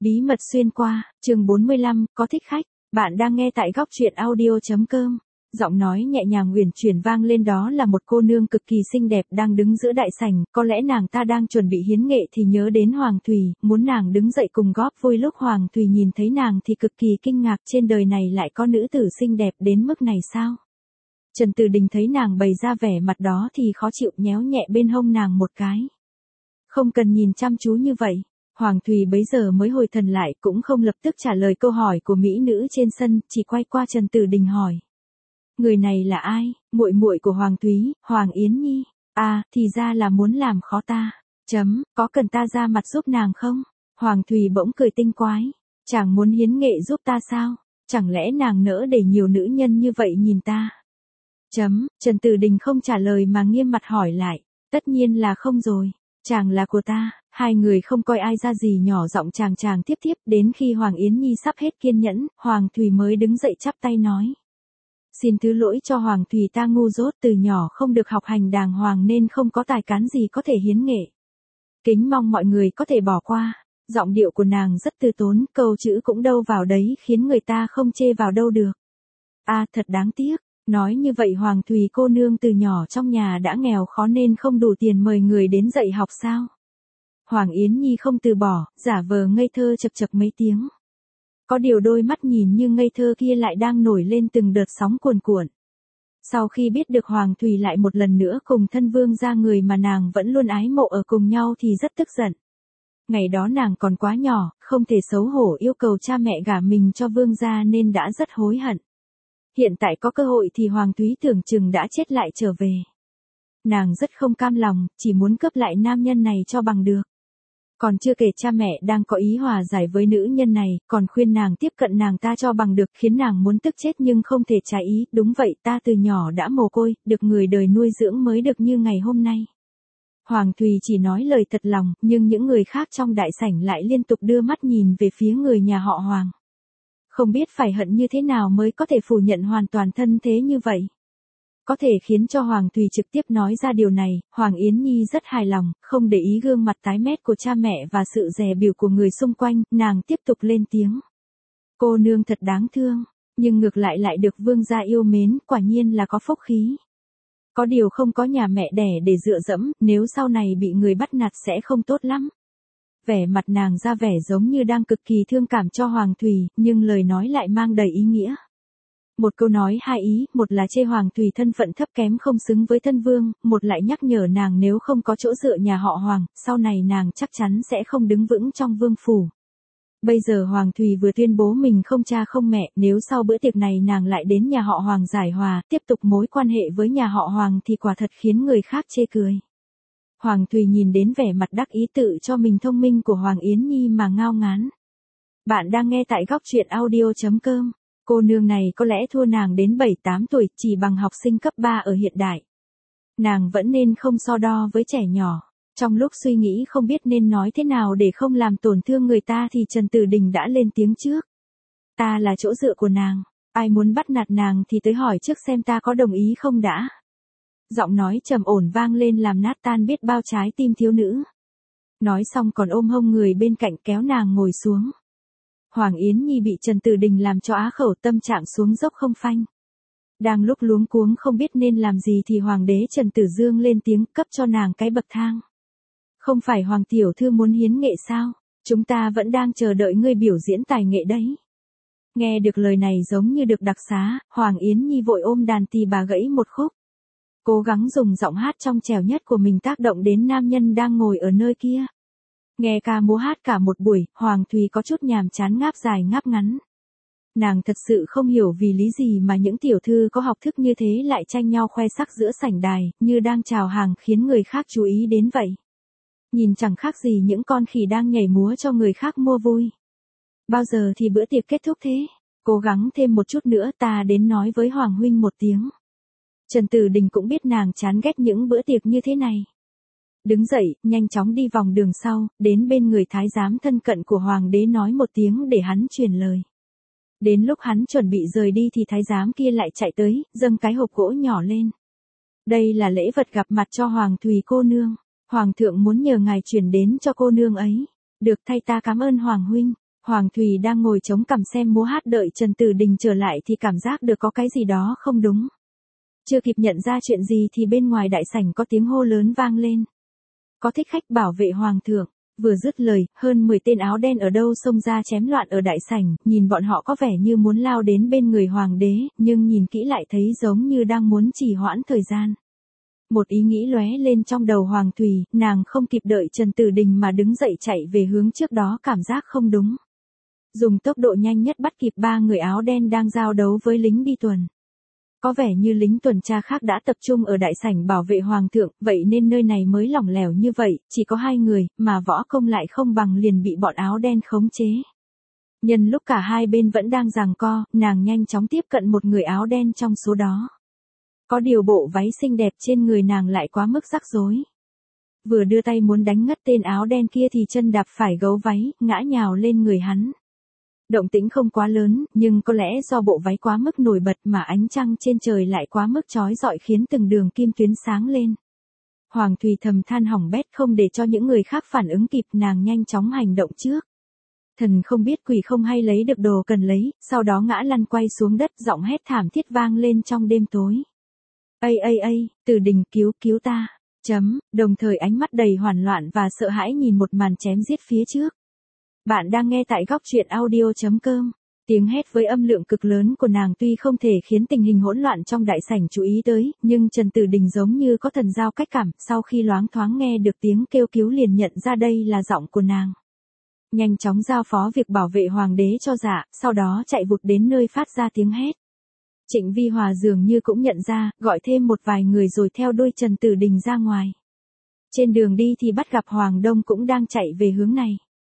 Bí mật xuyên qua, chương 45, có thích khách. Bạn đang nghe tại góc truyện audio.com. Giọng nói nhẹ nhàng uyển chuyển vang lên, đó là một cô nương cực kỳ xinh đẹp đang đứng giữa đại sảnh, có lẽ nàng ta đang chuẩn bị hiến nghệ thì nhớ đến Hoàng Thùy, muốn nàng đứng dậy cùng góp vui. Lúc Hoàng Thùy nhìn thấy nàng thì cực kỳ kinh ngạc, trên đời này lại có nữ tử xinh đẹp đến mức này sao? Trần Tử Đình thấy nàng bày ra vẻ mặt đó thì khó chịu, nhéo nhẹ bên hông nàng một cái. Không cần nhìn chăm chú như vậy. Hoàng Thùy bấy giờ mới hồi thần lại, cũng không lập tức trả lời câu hỏi của mỹ nữ trên sân, chỉ quay qua Trần Tử Đình hỏi. Người này là ai? Muội muội của Hoàng Thúy, Hoàng Yến Nhi. À, thì ra là muốn làm khó ta. Có cần ta ra mặt giúp nàng không? Hoàng Thùy bỗng cười tinh quái. Chàng muốn hiến nghệ giúp ta sao? Chẳng lẽ nàng nỡ để nhiều nữ nhân như vậy nhìn ta? Trần Tử Đình không trả lời mà nghiêm mặt hỏi lại. Tất nhiên là không rồi. Chàng là của ta. Hai người không coi ai ra gì, nhỏ giọng chàng tiếp, đến khi Hoàng Yến Nhi sắp hết kiên nhẫn, Hoàng Thùy mới đứng dậy chắp tay nói. Xin thứ lỗi cho Hoàng Thùy, ta ngu dốt, từ nhỏ không được học hành đàng hoàng nên không có tài cán gì có thể hiến nghệ. Kính mong mọi người có thể bỏ qua. Giọng điệu của nàng rất từ tốn, câu chữ cũng đâu vào đấy khiến người ta không chê vào đâu được. À, thật đáng tiếc. Nói như vậy Hoàng Thùy cô nương từ nhỏ trong nhà đã nghèo khó nên không đủ tiền mời người đến dạy học sao? Hoàng Yến Nhi không từ bỏ, giả vờ ngây thơ chập mấy tiếng. Có điều đôi mắt nhìn như ngây thơ kia lại đang nổi lên từng đợt sóng cuồn cuộn. Sau khi biết được Hoàng Thùy lại một lần nữa cùng thân vương gia, người mà nàng vẫn luôn ái mộ ở cùng nhau, thì rất tức giận. Ngày đó nàng còn quá nhỏ, không thể xấu hổ yêu cầu cha mẹ gả mình cho vương gia nên đã rất hối hận. Hiện tại có cơ hội thì Hoàng Thúy tưởng chừng đã chết lại trở về. Nàng rất không cam lòng, chỉ muốn cướp lại nam nhân này cho bằng được. Còn chưa kể cha mẹ đang có ý hòa giải với nữ nhân này, còn khuyên nàng tiếp cận nàng ta cho bằng được, khiến nàng muốn tức chết nhưng không thể trái ý. Đúng vậy, ta từ nhỏ đã mồ côi, được người đời nuôi dưỡng mới được như ngày hôm nay. Hoàng Thùy chỉ nói lời thật lòng, nhưng những người khác trong đại sảnh lại liên tục đưa mắt nhìn về phía người nhà họ Hoàng. Không biết phải hận như thế nào mới có thể phủ nhận hoàn toàn thân thế như vậy. Có thể khiến cho Hoàng Thùy trực tiếp nói ra điều này, Hoàng Yến Nhi rất hài lòng, không để ý gương mặt tái mét của cha mẹ và sự dè bỉu của người xung quanh, nàng tiếp tục lên tiếng. Cô nương thật đáng thương, nhưng ngược lại được vương gia yêu mến, quả nhiên là có phúc khí. Có điều không có nhà mẹ đẻ để dựa dẫm, nếu sau này bị người bắt nạt sẽ không tốt lắm. Vẻ mặt nàng ra vẻ giống như đang cực kỳ thương cảm cho Hoàng Thùy, nhưng lời nói lại mang đầy ý nghĩa. Một câu nói hai ý, một là chê Hoàng Thùy thân phận thấp kém không xứng với thân vương, một lại nhắc nhở nàng nếu không có chỗ dựa nhà họ Hoàng, sau này nàng chắc chắn sẽ không đứng vững trong vương phủ. Bây giờ Hoàng Thùy vừa tuyên bố mình không cha không mẹ, nếu sau bữa tiệc này nàng lại đến nhà họ Hoàng giải hòa, tiếp tục mối quan hệ với nhà họ Hoàng thì quả thật khiến người khác chê cười. Hoàng Thùy nhìn đến vẻ mặt đắc ý tự cho mình thông minh của Hoàng Yến Nhi mà ngao ngán. Bạn đang nghe tại góc truyện audio.com. Cô nương này có lẽ thua nàng đến 7-8 tuổi, chỉ bằng học sinh cấp 3 ở hiện đại. Nàng vẫn nên không so đo với trẻ nhỏ. Trong lúc suy nghĩ không biết nên nói thế nào để không làm tổn thương người ta thì Trần Tử Đình đã lên tiếng trước. Ta là chỗ dựa của nàng, ai muốn bắt nạt nàng thì tới hỏi trước xem ta có đồng ý không đã. Giọng nói trầm ổn vang lên làm nát tan biết bao trái tim thiếu nữ. Nói xong còn ôm hông người bên cạnh kéo nàng ngồi xuống. Hoàng Yến Nhi bị Trần Tử Đình làm cho á khẩu, tâm trạng xuống dốc không phanh. Đang lúc luống cuống không biết nên làm gì thì Hoàng đế Trần Tử Dương lên tiếng cấp cho nàng cái bậc thang. Không phải Hoàng tiểu thư muốn hiến nghệ sao? Chúng ta vẫn đang chờ đợi ngươi biểu diễn tài nghệ đấy. Nghe được lời này giống như được đặc xá, Hoàng Yến Nhi vội ôm đàn tỳ bà gãy một khúc. Cố gắng dùng giọng hát trong trẻo nhất của mình tác động đến nam nhân đang ngồi ở nơi kia. Nghe ca múa hát cả một buổi, Hoàng Thùy có chút nhàm chán ngáp dài ngáp ngắn. Nàng thật sự không hiểu vì lý gì mà những tiểu thư có học thức như thế lại tranh nhau khoe sắc giữa sảnh đài, như đang chào hàng khiến người khác chú ý đến vậy. Nhìn chẳng khác gì những con khỉ đang nhảy múa cho người khác mua vui. Bao giờ thì bữa tiệc kết thúc thế? Cố gắng thêm một chút nữa, ta đến nói với Hoàng huynh một tiếng. Trần Tử Đình cũng biết nàng chán ghét những bữa tiệc như thế này. Đứng dậy, nhanh chóng đi vòng đường sau, đến bên người thái giám thân cận của Hoàng đế nói một tiếng để hắn truyền lời. Đến lúc hắn chuẩn bị rời đi thì thái giám kia lại chạy tới, dâng cái hộp gỗ nhỏ lên. Đây là lễ vật gặp mặt cho Hoàng Thùy cô nương. Hoàng thượng muốn nhờ ngài chuyển đến cho cô nương ấy. Được, thay ta cảm ơn Hoàng huynh. Hoàng Thùy đang ngồi chống cằm xem múa hát đợi Trần Tử Đình trở lại thì cảm giác được có cái gì đó không đúng. Chưa kịp nhận ra chuyện gì thì bên ngoài đại sảnh có tiếng hô lớn vang lên. Có thích khách bảo vệ hoàng thượng. Vừa dứt lời, hơn 10 tên áo đen ở đâu xông ra chém loạn ở đại sảnh, nhìn bọn họ có vẻ như muốn lao đến bên người hoàng đế, nhưng nhìn kỹ lại thấy giống như đang muốn trì hoãn thời gian. Một ý nghĩ lóe lên trong đầu Hoàng Thùy, nàng không kịp đợi Trần Tử Đình mà đứng dậy chạy về hướng trước đó, cảm giác không đúng. Dùng tốc độ nhanh nhất bắt kịp 3 người áo đen đang giao đấu với lính đi tuần. Có vẻ như lính tuần tra khác đã tập trung ở đại sảnh bảo vệ hoàng thượng, vậy nên nơi này mới lỏng lẻo như vậy, chỉ có 2 người, mà võ công lại không bằng liền bị bọn áo đen khống chế. Nhân lúc cả hai bên vẫn đang giằng co, nàng nhanh chóng tiếp cận một người áo đen trong số đó. Có điều bộ váy xinh đẹp trên người nàng lại quá mức rắc rối. Vừa đưa tay muốn đánh ngất tên áo đen kia thì chân đạp phải gấu váy, ngã nhào lên người hắn. Động tĩnh không quá lớn, nhưng có lẽ do bộ váy quá mức nổi bật mà ánh trăng trên trời lại quá mức chói rọi khiến từng đường kim tuyến sáng lên. Hoàng Thùy thầm than hỏng bét, không để cho những người khác phản ứng kịp, nàng nhanh chóng hành động trước. Thần không biết quỷ không hay lấy được đồ cần lấy, sau đó ngã lăn quay xuống đất, giọng hét thảm thiết vang lên trong đêm tối. Ây, Tử Đình, cứu ta. Đồng thời ánh mắt đầy hoảng loạn và sợ hãi nhìn một màn chém giết phía trước. Bạn đang nghe tại góc truyện audio.com. Tiếng hét với âm lượng cực lớn của nàng tuy không thể khiến tình hình hỗn loạn trong đại sảnh chú ý tới, nhưng Trần Tử Đình giống như có thần giao cách cảm, sau khi loáng thoáng nghe được tiếng kêu cứu liền nhận ra đây là giọng của nàng. Nhanh chóng giao phó việc bảo vệ hoàng đế cho Dạ, sau đó chạy vụt đến nơi phát ra tiếng hét. Trịnh Vi Hòa dường như cũng nhận ra, gọi thêm một vài người rồi theo đuôi Trần Tử Đình ra ngoài. Trên đường đi thì bắt gặp Hoàng Đông cũng đang chạy về hướng này.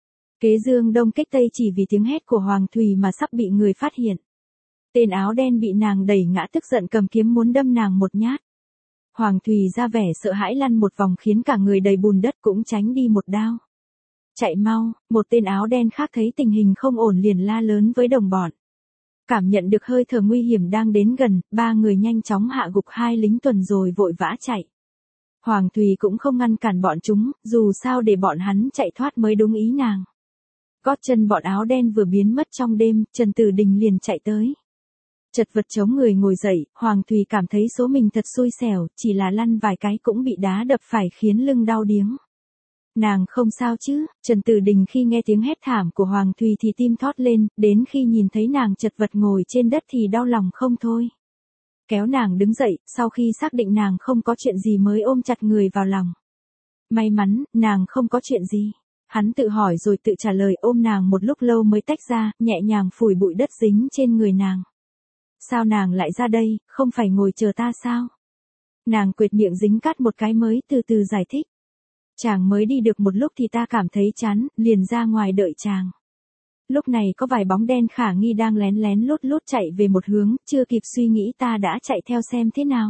Kế dương đông kích tây chỉ vì tiếng hét của Hoàng Thùy mà sắp bị người phát hiện. Tên áo đen bị nàng đẩy ngã tức giận cầm kiếm muốn đâm nàng một nhát. Hoàng Thùy ra vẻ sợ hãi lăn một vòng khiến cả người đầy bùn đất cũng tránh đi một đao. Chạy mau, một tên áo đen khác thấy tình hình không ổn liền la lớn với đồng bọn. Cảm nhận được hơi thở nguy hiểm đang đến gần, 3 người nhanh chóng hạ gục 2 lính tuần rồi vội vã chạy. Hoàng Thùy cũng không ngăn cản bọn chúng, dù sao để bọn hắn chạy thoát mới đúng ý nàng. Gót chân bọn áo đen vừa biến mất trong đêm, Trần Tử Đình liền chạy tới. Chật vật chống người ngồi dậy, Hoàng Thùy cảm thấy số mình thật xui xẻo, chỉ là lăn vài cái cũng bị đá đập phải khiến lưng đau điếng. Nàng không sao chứ? Trần Tử Đình khi nghe tiếng hét thảm của Hoàng Thùy thì tim thót lên, đến khi nhìn thấy nàng chật vật ngồi trên đất thì đau lòng không thôi. Kéo nàng đứng dậy, sau khi xác định nàng không có chuyện gì mới ôm chặt người vào lòng. May mắn, nàng không có chuyện gì. Hắn tự hỏi rồi tự trả lời, ôm nàng một lúc lâu mới tách ra, nhẹ nhàng phủi bụi đất dính trên người nàng. Sao nàng lại ra đây, không phải ngồi chờ ta sao? Nàng quệt miệng dính cát một cái mới từ từ giải thích. Chàng mới đi được một lúc thì ta cảm thấy chán, liền ra ngoài đợi chàng. Lúc này có vài bóng đen khả nghi đang lén lén lút lút chạy về một hướng, chưa kịp suy nghĩ ta đã chạy theo xem thế nào.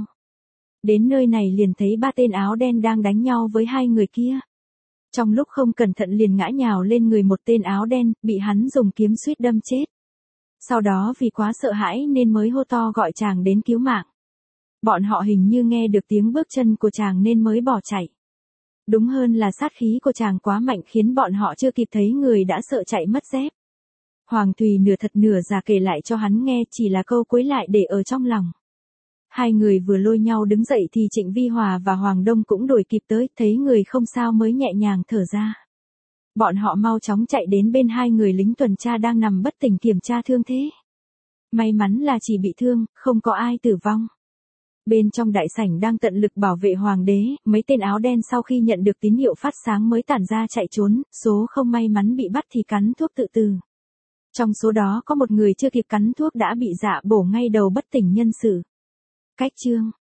Đến nơi này liền thấy 3 tên áo đen đang đánh nhau với 2 người kia. Trong lúc không cẩn thận liền ngã nhào lên người một tên áo đen, bị hắn dùng kiếm suýt đâm chết. Sau đó vì quá sợ hãi nên mới hô to gọi chàng đến cứu mạng. Bọn họ hình như nghe được tiếng bước chân của chàng nên mới bỏ chạy. Đúng hơn là sát khí của chàng quá mạnh khiến bọn họ chưa kịp thấy người đã sợ chạy mất dép. Hoàng Thùy nửa thật nửa giả kể lại cho hắn nghe, chỉ là câu cuối lại để ở trong lòng. 2 người vừa lôi nhau đứng dậy thì Trịnh Vi Hòa và Hoàng Đông cũng đuổi kịp tới, thấy người không sao mới nhẹ nhàng thở ra. Bọn họ mau chóng chạy đến bên 2 người lính tuần tra đang nằm bất tỉnh kiểm tra thương thế. May mắn là chỉ bị thương, không có ai tử vong. Bên trong đại sảnh đang tận lực bảo vệ hoàng đế, mấy tên áo đen sau khi nhận được tín hiệu phát sáng mới tản ra chạy trốn, số không may mắn bị bắt thì cắn thuốc tự tử. Trong số đó có một người chưa kịp cắn thuốc đã bị Dạ bổ ngay đầu bất tỉnh nhân sự. Cách chương